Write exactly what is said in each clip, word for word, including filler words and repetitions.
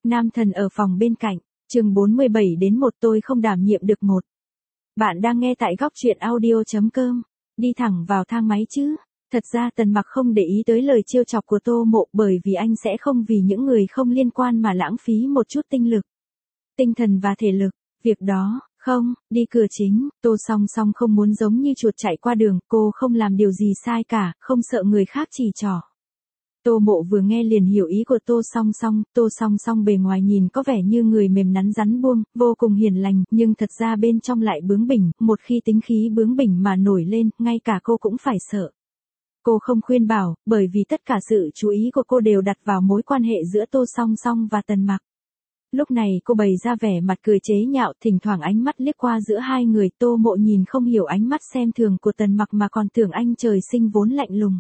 Nam thần ở phòng bên cạnh, chương bốn mươi bảy đến một tôi không đảm nhiệm được một. Bạn đang nghe tại góc truyện audio.com, đi thẳng vào thang máy chứ. Thật ra Tần Mặc không để ý tới lời trêu chọc của Tô Mộ bởi vì anh sẽ không vì những người không liên quan mà lãng phí một chút tinh lực, tinh thần và thể lực. Việc đó, không, đi cửa chính, Tô Song Song không muốn giống như chuột chạy qua đường, cô không làm điều gì sai cả, không sợ người khác chỉ trỏ. Tô Mộ vừa nghe liền hiểu ý của Tô Song Song, Tô Song Song bề ngoài nhìn có vẻ như người mềm nắn rắn buông, vô cùng hiền lành, nhưng thật ra bên trong lại bướng bỉnh, một khi tính khí bướng bỉnh mà nổi lên, ngay cả cô cũng phải sợ. Cô không khuyên bảo, bởi vì tất cả sự chú ý của cô đều đặt vào mối quan hệ giữa Tô Song Song và Tần Mặc. Lúc này cô bày ra vẻ mặt cười chế nhạo, thỉnh thoảng ánh mắt liếc qua giữa hai người, Tô Mộ nhìn không hiểu ánh mắt xem thường của Tần Mặc mà còn tưởng anh trời sinh vốn lạnh lùng.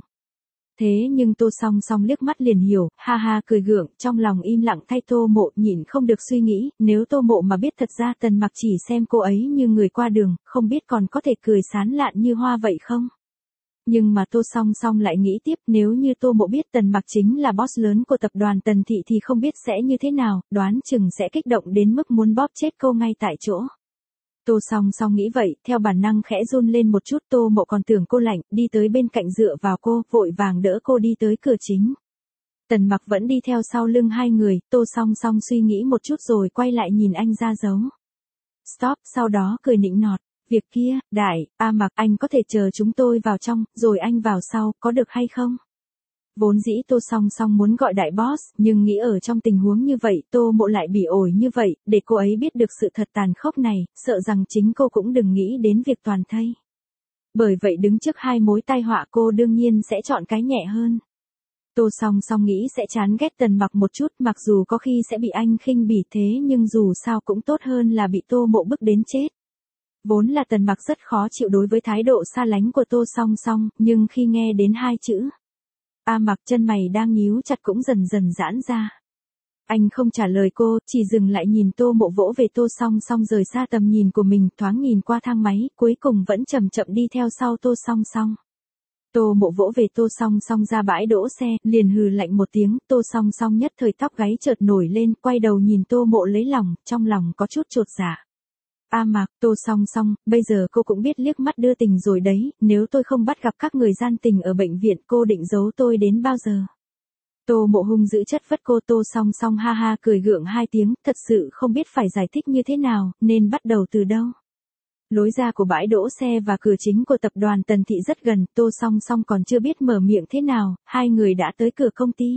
Thế nhưng Tô Song Song liếc mắt liền hiểu, ha ha cười gượng, trong lòng im lặng thay Tô Mộ, nhịn không được suy nghĩ, nếu Tô Mộ mà biết thật ra Tần Mặc chỉ xem cô ấy như người qua đường, không biết còn có thể cười sán lạn như hoa vậy không? Nhưng mà Tô Song Song lại nghĩ tiếp, nếu như Tô Mộ biết Tần Mặc chính là boss lớn của tập đoàn Tần Thị thì không biết sẽ như thế nào, đoán chừng sẽ kích động đến mức muốn bóp chết cô ngay tại chỗ. Tô Song Song nghĩ vậy, theo bản năng khẽ run lên một chút, Tô Mộ còn tưởng cô lạnh, đi tới bên cạnh dựa vào cô, vội vàng đỡ cô đi tới cửa chính. Tần Mặc vẫn đi theo sau lưng hai người, Tô Song Song suy nghĩ một chút rồi quay lại nhìn anh ra dấu stop, sau đó cười nịnh nọt. Việc kia, đại, A Mặc, anh có thể chờ chúng tôi vào trong, rồi anh vào sau, có được hay không? Vốn dĩ Tô Song Song muốn gọi đại boss, nhưng nghĩ ở trong tình huống như vậy, Tô Mộ lại bỉ ổi như vậy, để cô ấy biết được sự thật tàn khốc này, sợ rằng chính cô cũng đừng nghĩ đến việc toàn thây. Bởi vậy đứng trước hai mối tai họa cô đương nhiên sẽ chọn cái nhẹ hơn. Tô Song Song nghĩ sẽ chán ghét Tần Mặc một chút, mặc dù có khi sẽ bị anh khinh bỉ thế nhưng dù sao cũng tốt hơn là bị Tô Mộ bức đến chết. Vốn là Tần Mặc rất khó chịu đối với thái độ xa lánh của Tô Song Song, nhưng khi nghe đến hai chữ A Mặc, chân mày đang nhíu chặt cũng dần dần giãn ra. Anh không trả lời cô, chỉ dừng lại nhìn Tô Mộ vỗ về Tô Song Song rời xa tầm nhìn của mình, thoáng nhìn qua thang máy, cuối cùng vẫn chậm chậm đi theo sau Tô Song Song. Tô Mộ vỗ về Tô Song Song ra bãi đỗ xe, liền hừ lạnh một tiếng, Tô Song Song nhất thời tóc gáy chợt nổi lên, quay đầu nhìn Tô Mộ lấy lòng, trong lòng có chút chột dạ. A Mặc, Tô Song Song, bây giờ cô cũng biết liếc mắt đưa tình rồi đấy, nếu tôi không bắt gặp các người gian tình ở bệnh viện cô định giấu tôi đến bao giờ? Tô Mộ hung dữ chất vấn cô. Tô Song Song ha ha cười gượng hai tiếng, thật sự không biết phải giải thích như thế nào, nên bắt đầu từ đâu. Lối ra của bãi đỗ xe và cửa chính của tập đoàn Tần Thị rất gần, Tô Song Song còn chưa biết mở miệng thế nào, hai người đã tới cửa công ty.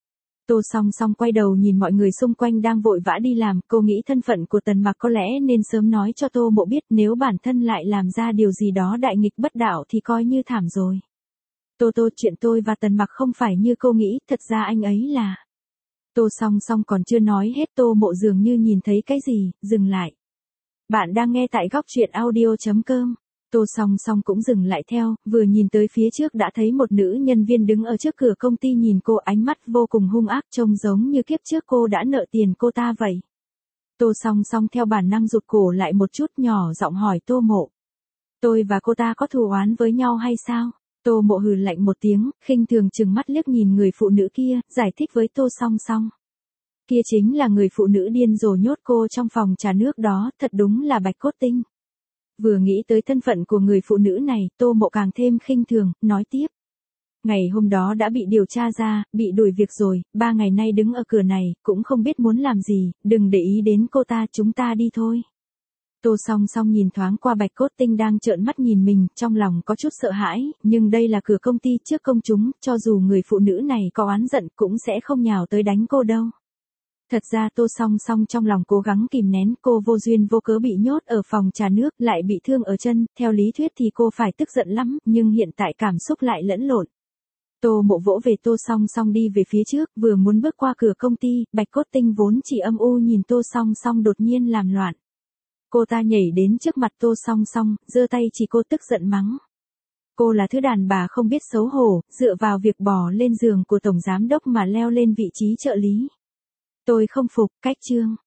Tô Song Song quay đầu nhìn mọi người xung quanh đang vội vã đi làm, cô nghĩ thân phận của Tần Mặc có lẽ nên sớm nói cho Tô Mộ biết, nếu bản thân lại làm ra điều gì đó đại nghịch bất đạo thì coi như thảm rồi. Tô Tô, chuyện tôi và Tần Mặc không phải như cô nghĩ, thật ra anh ấy là... Tô Song Song còn chưa nói hết, Tô Mộ dường như nhìn thấy cái gì, dừng lại. Bạn đang nghe tại góc truyện audio.com. Tô Song Song cũng dừng lại theo, vừa nhìn tới phía trước đã thấy một nữ nhân viên đứng ở trước cửa công ty nhìn cô, ánh mắt vô cùng hung ác, trông giống như kiếp trước cô đã nợ tiền cô ta vậy. Tô Song Song theo bản năng rụt cổ lại một chút, nhỏ giọng hỏi Tô Mộ. Tôi và cô ta có thù oán với nhau hay sao? Tô Mộ hừ lạnh một tiếng, khinh thường trừng mắt liếc nhìn người phụ nữ kia, giải thích với Tô Song Song. Kia chính là người phụ nữ điên rồ nhốt cô trong phòng trà nước đó, thật đúng là bạch cốt tinh. Vừa nghĩ tới thân phận của người phụ nữ này, Tô Mộ càng thêm khinh thường, nói tiếp. Ngày hôm đó đã bị điều tra ra, bị đuổi việc rồi, ba ngày nay đứng ở cửa này, cũng không biết muốn làm gì, đừng để ý đến cô ta, chúng ta đi thôi. Tô Song Song nhìn thoáng qua bạch cốt tinh đang trợn mắt nhìn mình, trong lòng có chút sợ hãi, nhưng đây là cửa công ty trước công chúng, cho dù người phụ nữ này có oán giận cũng sẽ không nhào tới đánh cô đâu. Thật ra Tô Song Song trong lòng cố gắng kìm nén, cô vô duyên vô cớ bị nhốt ở phòng trà nước, lại bị thương ở chân, theo lý thuyết thì cô phải tức giận lắm, nhưng hiện tại cảm xúc lại lẫn lộn. Tô Mộ vỗ về Tô Song Song đi về phía trước, vừa muốn bước qua cửa công ty, bạch cốt tinh vốn chỉ âm u nhìn Tô Song Song đột nhiên làm loạn. Cô ta nhảy đến trước mặt Tô Song Song, giơ tay chỉ cô tức giận mắng. Cô là thứ đàn bà không biết xấu hổ, dựa vào việc bò lên giường của tổng giám đốc mà leo lên vị trí trợ lý. Tôi không phục, cách chương.